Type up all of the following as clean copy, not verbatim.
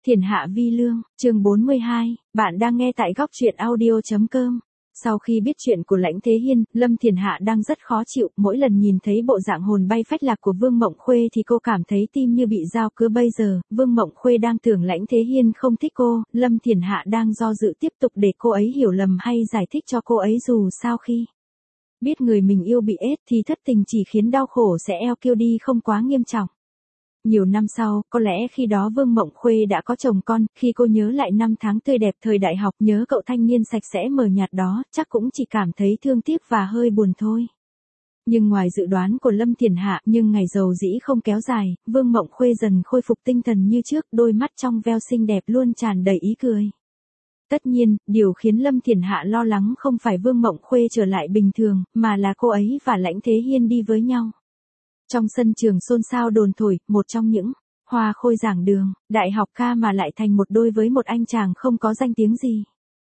Thiền Hạ Vi Lương, chương 42, bạn đang nghe tại góc truyện audio.com. Sau khi biết chuyện của Lãnh Thế Hiên, Lâm Thiền Hạ đang rất khó chịu, mỗi lần nhìn thấy bộ dạng hồn bay phách lạc của Vương Mộng Khuê thì cô cảm thấy tim như bị dao cứa. Bây giờ, Vương Mộng Khuê đang tưởng Lãnh Thế Hiên không thích cô, Lâm Thiền Hạ đang do dự tiếp tục để cô ấy hiểu lầm hay giải thích cho cô ấy, dù sao khi biết người mình yêu bị AIDS thì thất tình chỉ khiến đau khổ sẽ eo kiêu đi không quá nghiêm trọng. Nhiều năm sau, có lẽ khi đó Vương Mộng Khuê đã có chồng con, khi cô nhớ lại năm tháng tươi đẹp thời đại học, nhớ cậu thanh niên sạch sẽ mờ nhạt đó, chắc cũng chỉ cảm thấy thương tiếc và hơi buồn thôi. Nhưng ngoài dự đoán của Lâm Thiền Hạ, nhưng ngày giàu dĩ không kéo dài, Vương Mộng Khuê dần khôi phục tinh thần như trước, đôi mắt trong veo xinh đẹp luôn tràn đầy ý cười. Tất nhiên, điều khiến Lâm Thiền Hạ lo lắng không phải Vương Mộng Khuê trở lại bình thường, mà là cô ấy và Lãnh Thế Hiên đi với nhau. Trong sân trường xôn xao đồn thổi, một trong những hoa khôi giảng đường, đại học ca mà lại thành một đôi với một anh chàng không có danh tiếng gì.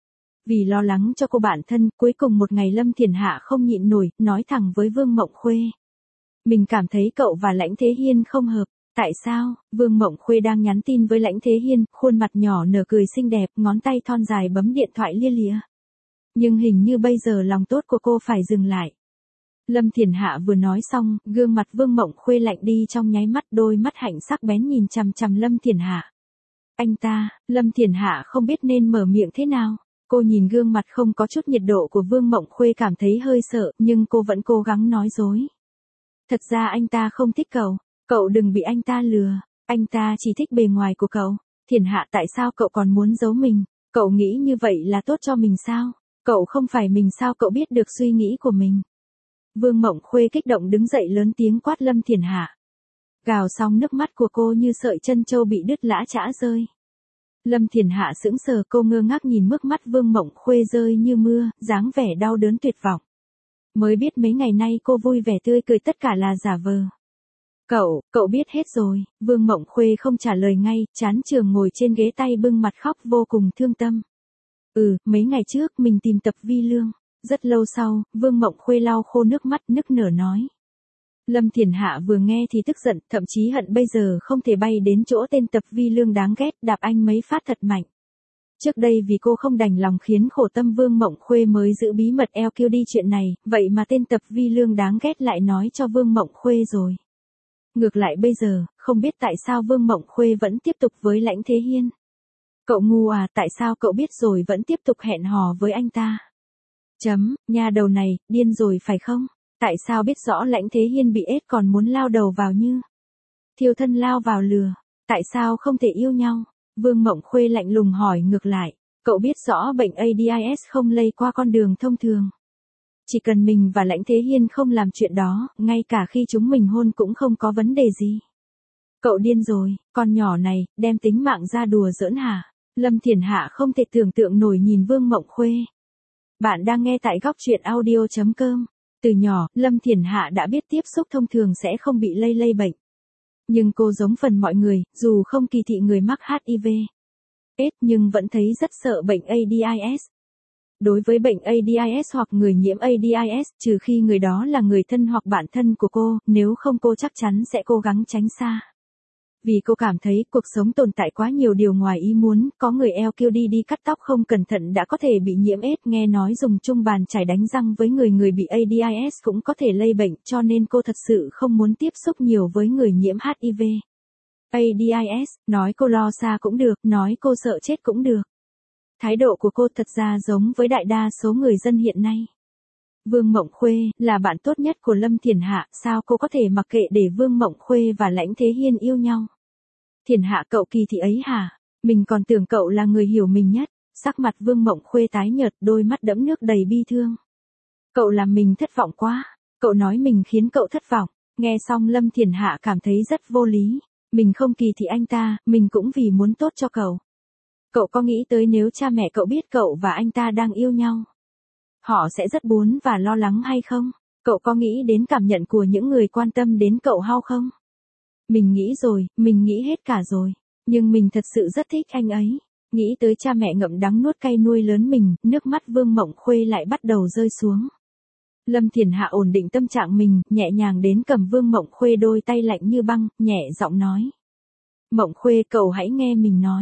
Vì lo lắng cho cô bạn thân, cuối cùng một ngày Lâm Thiền Hạ không nhịn nổi, nói thẳng với Vương Mộng Khuê. Mình cảm thấy cậu và Lãnh Thế Hiên không hợp. Tại sao? Vương Mộng Khuê đang nhắn tin với Lãnh Thế Hiên, khuôn mặt nhỏ nở cười xinh đẹp, ngón tay thon dài bấm điện thoại lia lịa. Nhưng hình như bây giờ lòng tốt của cô phải dừng lại. Lâm Thiền Hạ vừa nói xong, gương mặt Vương Mộng Khuê lạnh đi trong nháy mắt, đôi mắt hạnh sắc bén nhìn chằm chằm Lâm Thiền Hạ. Anh ta, Lâm Thiền Hạ không biết nên mở miệng thế nào. Cô nhìn gương mặt không có chút nhiệt độ của Vương Mộng Khuê cảm thấy hơi sợ, nhưng cô vẫn cố gắng nói dối. Thật ra anh ta không thích cậu, cậu đừng bị anh ta lừa, anh ta chỉ thích bề ngoài của cậu. Thiền Hạ, tại sao cậu còn muốn giấu mình? Cậu nghĩ như vậy là tốt cho mình sao? Cậu không phải mình sao cậu biết được suy nghĩ của mình? Vương Mộng Khuê kích động đứng dậy lớn tiếng quát Lâm Thiền Hạ. Gào xong nước mắt của cô như sợi chân trâu bị đứt lã chã rơi. Lâm Thiền Hạ sững sờ, cô ngơ ngác nhìn nước mắt Vương Mộng Khuê rơi như mưa, dáng vẻ đau đớn tuyệt vọng. Mới biết mấy ngày nay cô vui vẻ tươi cười tất cả là giả vờ. Cậu biết hết rồi. Vương Mộng Khuê không trả lời ngay, chán trường ngồi trên ghế tay bưng mặt khóc vô cùng thương tâm. Mấy ngày trước mình tìm Tập Vi Lương. Rất lâu sau, Vương Mộng Khuê lau khô nước mắt nức nở nói. Lâm Thiền Hạ vừa nghe thì tức giận, thậm chí hận bây giờ không thể bay đến chỗ tên Tập Vi Lương đáng ghét, đạp anh mấy phát thật mạnh. Trước đây vì cô không đành lòng khiến khổ tâm Vương Mộng Khuê mới giữ bí mật eo kiêu đi chuyện này, vậy mà tên Tập Vi Lương đáng ghét lại nói cho Vương Mộng Khuê rồi. Ngược lại bây giờ, không biết tại sao Vương Mộng Khuê vẫn tiếp tục với Lãnh Thế Hiên. Cậu ngu à, tại sao cậu biết rồi vẫn tiếp tục hẹn hò với anh ta? Nhà đầu này, điên rồi phải không? Tại sao biết rõ Lãnh Thế Hiên bị AIDS còn muốn lao đầu vào như thiêu thân lao vào lừa? Tại sao không thể yêu nhau? Vương Mộng Khuê lạnh lùng hỏi ngược lại. Cậu biết rõ bệnh AIDS không lây qua con đường thông thường. Chỉ cần mình và Lãnh Thế Hiên không làm chuyện đó, ngay cả khi chúng mình hôn cũng không có vấn đề gì. Cậu điên rồi, con nhỏ này, đem tính mạng ra đùa giỡn hả? Lâm Thiền Hạ không thể tưởng tượng nổi nhìn Vương Mộng Khuê. Bạn đang nghe tại góc truyện audio.com. Từ nhỏ, Lâm Thiền Hạ đã biết tiếp xúc thông thường sẽ không bị lây bệnh. Nhưng cô giống phần mọi người, dù không kỳ thị người mắc HIV/AIDS nhưng vẫn thấy rất sợ bệnh AIDS. Đối với bệnh AIDS hoặc người nhiễm AIDS, trừ khi người đó là người thân hoặc bạn thân của cô, nếu không cô chắc chắn sẽ cố gắng tránh xa. Vì cô cảm thấy cuộc sống tồn tại quá nhiều điều ngoài ý muốn, có người eo kiêu đi cắt tóc không cẩn thận đã có thể bị nhiễm AIDS, nghe nói dùng chung bàn chải đánh răng với người bị AIDS cũng có thể lây bệnh, cho nên cô thật sự không muốn tiếp xúc nhiều với người nhiễm HIV/AIDS, nói cô lo xa cũng được, nói cô sợ chết cũng được. Thái độ của cô thật ra giống với đại đa số người dân hiện nay. Vương Mộng Khuê là bạn tốt nhất của Lâm Thiền Hạ, sao cô có thể mặc kệ để Vương Mộng Khuê và Lãnh Thế Hiên yêu nhau? Thiền Hạ, cậu kỳ thị ấy hả? Mình còn tưởng cậu là người hiểu mình nhất. Sắc mặt Vương Mộng Khuê tái nhợt, đôi mắt đẫm nước đầy bi thương. Cậu làm mình thất vọng quá. Cậu nói mình khiến cậu thất vọng. Nghe xong Lâm Thiền Hạ cảm thấy rất vô lý. Mình không kỳ thị anh ta, mình cũng vì muốn tốt cho cậu. Cậu có nghĩ tới nếu cha mẹ cậu biết cậu và anh ta đang yêu nhau, họ sẽ rất buồn và lo lắng hay không? Cậu có nghĩ đến cảm nhận của những người quan tâm đến cậu hay không? Mình nghĩ rồi, mình nghĩ hết cả rồi. Nhưng mình thật sự rất thích anh ấy. Nghĩ tới cha mẹ ngậm đắng nuốt cay nuôi lớn mình, nước mắt Vương Mộng Khuê lại bắt đầu rơi xuống. Lâm Thiền Hạ ổn định tâm trạng mình, nhẹ nhàng đến cầm Vương Mộng Khuê đôi tay lạnh như băng, nhẹ giọng nói. Mộng Khuê, cậu hãy nghe mình nói.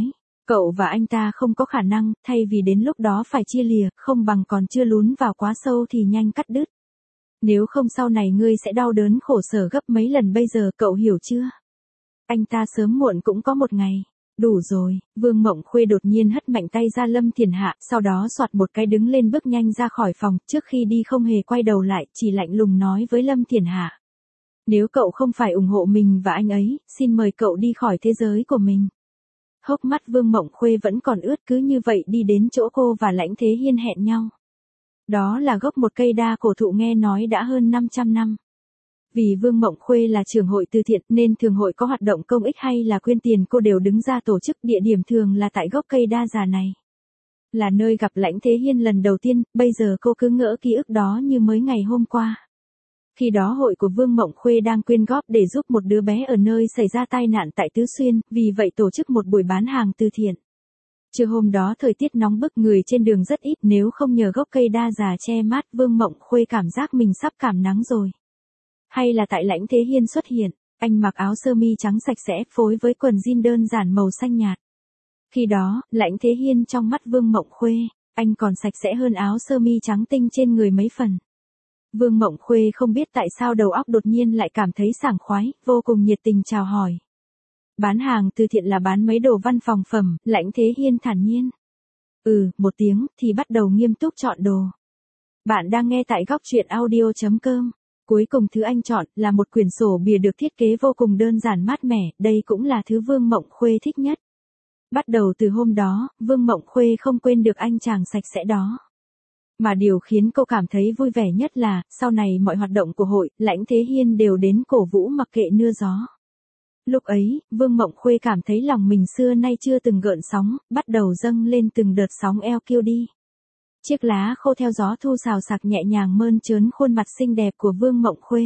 Cậu và anh ta không có khả năng, thay vì đến lúc đó phải chia lìa, không bằng còn chưa lún vào quá sâu thì nhanh cắt đứt. Nếu không sau này ngươi sẽ đau đớn khổ sở gấp mấy lần bây giờ, cậu hiểu chưa? Anh ta sớm muộn cũng có một ngày. Đủ rồi, Vương Mộng Khuê đột nhiên hất mạnh tay ra Lâm Thiển Hạ, sau đó soạt một cái đứng lên bước nhanh ra khỏi phòng, trước khi đi không hề quay đầu lại, chỉ lạnh lùng nói với Lâm Thiển Hạ. Nếu cậu không phải ủng hộ mình và anh ấy, xin mời cậu đi khỏi thế giới của mình. Hốc mắt Vương Mộng Khuê vẫn còn ướt, cứ như vậy đi đến chỗ cô và Lãnh Thế Hiên hẹn nhau. Đó là gốc một cây đa cổ thụ nghe nói đã hơn 500 năm. Vì Vương Mộng Khuê là trưởng hội từ thiện nên thường hội có hoạt động công ích hay là quyên tiền cô đều đứng ra tổ chức, địa điểm thường là tại gốc cây đa già này. Là nơi gặp Lãnh Thế Hiên lần đầu tiên, bây giờ cô cứ ngỡ ký ức đó như mới ngày hôm qua. Khi đó hội của Vương Mộng Khuê đang quyên góp để giúp một đứa bé ở nơi xảy ra tai nạn tại Tứ Xuyên, vì vậy tổ chức một buổi bán hàng từ thiện. Trưa hôm đó thời tiết nóng bức, người trên đường rất ít, nếu không nhờ gốc cây đa già che mát, Vương Mộng Khuê cảm giác mình sắp cảm nắng rồi. Hay là tại Lãnh Thế Hiên xuất hiện, anh mặc áo sơ mi trắng sạch sẽ phối với quần jean đơn giản màu xanh nhạt. Khi đó, Lãnh Thế Hiên trong mắt Vương Mộng Khuê, anh còn sạch sẽ hơn áo sơ mi trắng tinh trên người mấy phần. Vương Mộng Khuê không biết tại sao đầu óc đột nhiên lại cảm thấy sảng khoái, vô cùng nhiệt tình chào hỏi. Bán hàng từ thiện là bán mấy đồ văn phòng phẩm, Lãnh Thế Hiên thản nhiên. Một tiếng, thì bắt đầu nghiêm túc chọn đồ. Bạn đang nghe tại góc truyện audio.com. Cuối cùng thứ anh chọn là một quyển sổ bìa được thiết kế vô cùng đơn giản mát mẻ, đây cũng là thứ Vương Mộng Khuê thích nhất. Bắt đầu từ hôm đó, Vương Mộng Khuê không quên được anh chàng sạch sẽ đó. Mà điều khiến cô cảm thấy vui vẻ nhất là, sau này mọi hoạt động của hội, Lãnh Thế Hiên đều đến cổ vũ mặc kệ mưa gió. Lúc ấy, Vương Mộng Khuê cảm thấy lòng mình xưa nay chưa từng gợn sóng, bắt đầu dâng lên từng đợt sóng eo kiêu đi. Chiếc lá khô theo gió thu xào xạc nhẹ nhàng mơn trớn khuôn mặt xinh đẹp của Vương Mộng Khuê.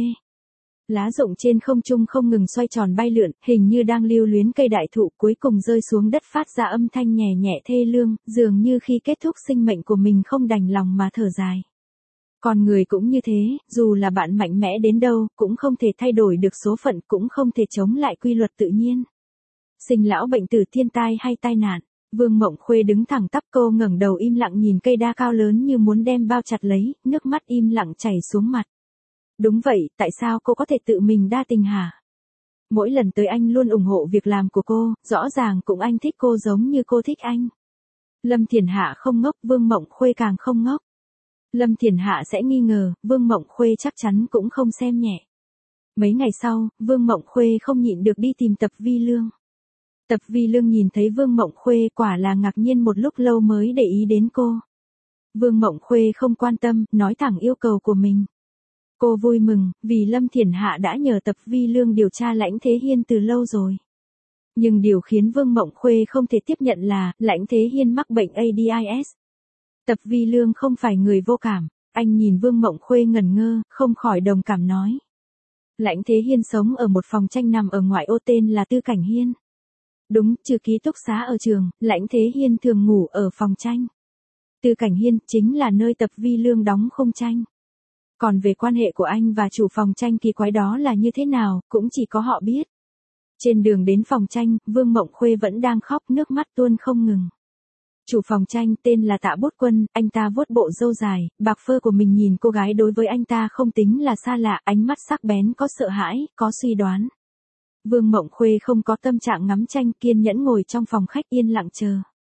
Lá rụng trên không trung không ngừng xoay tròn bay lượn, hình như đang lưu luyến cây đại thụ, cuối cùng rơi xuống đất phát ra âm thanh nhẹ nhẹ thê lương, dường như khi kết thúc sinh mệnh của mình không đành lòng mà thở dài. Con người cũng như thế, dù là bạn mạnh mẽ đến đâu, cũng không thể thay đổi được số phận, cũng không thể chống lại quy luật tự nhiên. Sinh lão bệnh tử, thiên tai hay tai nạn. Vương Mộng Khuê đứng thẳng tắp, cô ngẩng đầu im lặng nhìn cây đa cao lớn như muốn đem bao chặt lấy, nước mắt im lặng chảy xuống mặt. Đúng vậy, tại sao cô có thể tự mình đa tình hả? Mỗi lần tới anh luôn ủng hộ việc làm của cô, rõ ràng cũng anh thích cô giống như cô thích anh. Lâm Thiển Hạ không ngốc, Vương Mộng Khuê càng không ngốc. Lâm Thiển Hạ sẽ nghi ngờ, Vương Mộng Khuê chắc chắn cũng không xem nhẹ. Mấy ngày sau, Vương Mộng Khuê không nhịn được đi tìm Tập Vi Lương. Tập Vi Lương nhìn thấy Vương Mộng Khuê quả là ngạc nhiên một lúc lâu mới để ý đến cô. Vương Mộng Khuê không quan tâm, nói thẳng yêu cầu của mình. Cô vui mừng, vì Lâm Thiển Hạ đã nhờ Tập Vi Lương điều tra Lãnh Thế Hiên từ lâu rồi. Nhưng điều khiến Vương Mộng Khuê không thể tiếp nhận là, Lãnh Thế Hiên mắc bệnh AIDS. Tập Vi Lương không phải người vô cảm, anh nhìn Vương Mộng Khuê ngẩn ngơ, không khỏi đồng cảm nói. Lãnh Thế Hiên sống ở một phòng tranh nằm ở ngoại ô tên là Tư Cảnh Hiên. Đúng, trừ ký túc xá ở trường, Lãnh Thế Hiên thường ngủ ở phòng tranh. Tư Cảnh Hiên chính là nơi Tập Vi Lương đóng khung tranh. Còn về quan hệ của anh và chủ phòng tranh kỳ quái đó là như thế nào, cũng chỉ có họ biết. Trên đường đến phòng tranh, Vương Mộng Khuê vẫn đang khóc, nước mắt tuôn không ngừng. Chủ phòng tranh tên là Tạ Bút Quân, anh ta vuốt bộ râu dài, bạc phơ của mình, nhìn cô gái đối với anh ta không tính là xa lạ, ánh mắt sắc bén, có sợ hãi, có suy đoán. Vương Mộng Khuê không có tâm trạng ngắm tranh, kiên nhẫn ngồi trong phòng khách yên lặng chờ.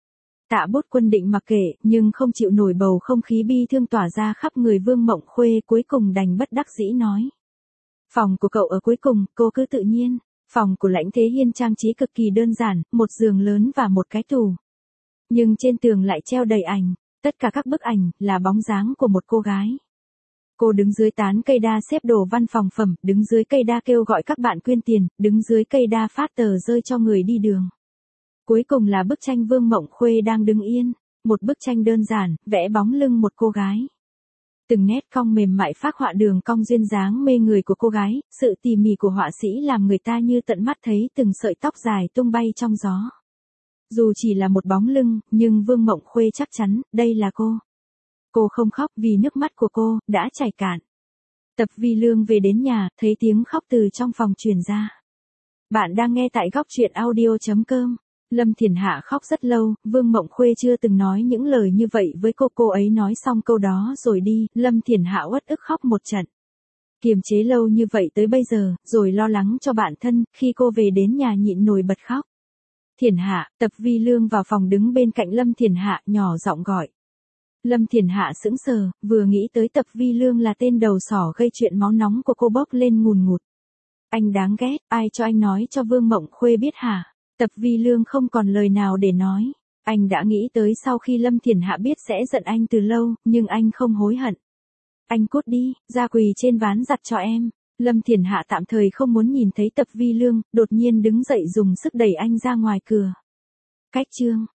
Tạ Bút Quân định mặc kệ, nhưng không chịu nổi bầu không khí bi thương tỏa ra khắp người Vương Mộng Khuê, cuối cùng đành bất đắc dĩ nói. Phòng của cậu ở cuối cùng, cô cứ tự nhiên. Phòng của Lãnh Thế Hiên trang trí cực kỳ đơn giản, một giường lớn và một cái tủ. Nhưng trên tường lại treo đầy ảnh, tất cả các bức ảnh là bóng dáng của một cô gái. Cô đứng dưới tán cây đa xếp đồ văn phòng phẩm, đứng dưới cây đa kêu gọi các bạn quyên tiền, đứng dưới cây đa phát tờ rơi cho người đi đường. Cuối cùng là bức tranh Vương Mộng Khuê đang đứng yên, một bức tranh đơn giản, vẽ bóng lưng một cô gái. Từng nét cong mềm mại phác họa đường cong duyên dáng mê người của cô gái, sự tỉ mỉ của họa sĩ làm người ta như tận mắt thấy từng sợi tóc dài tung bay trong gió. Dù chỉ là một bóng lưng, nhưng Vương Mộng Khuê chắc chắn, đây là cô. Cô không khóc vì nước mắt của cô đã chảy cạn. Tập Vi Lương về đến nhà, thấy tiếng khóc từ trong phòng truyền ra. Bạn đang nghe tại góc truyện audio.com. Lâm Thiền Hạ khóc rất lâu, Vương Mộng Khuê chưa từng nói những lời như vậy với cô ấy nói xong câu đó rồi đi, Lâm Thiền Hạ uất ức khóc một trận. Kiềm chế lâu như vậy tới bây giờ, rồi lo lắng cho bản thân, khi cô về đến nhà nhịn nổi bật khóc. Thiền Hạ, Tập Vi Lương vào phòng đứng bên cạnh Lâm Thiền Hạ, nhỏ giọng gọi. Lâm Thiền Hạ sững sờ, vừa nghĩ tới Tập Vi Lương là tên đầu sỏ gây chuyện máu nóng của cô bốc lên ngùn ngụt. Anh đáng ghét, ai cho anh nói cho Vương Mộng Khuê biết hả? Tập Vi Lương không còn lời nào để nói. Anh đã nghĩ tới sau khi Lâm Thiền Hạ biết sẽ giận anh từ lâu, nhưng anh không hối hận. Anh cút đi, ra quỳ trên ván giặt cho em. Lâm Thiền Hạ tạm thời không muốn nhìn thấy Tập Vi Lương, đột nhiên đứng dậy dùng sức đẩy anh ra ngoài cửa. Cách chương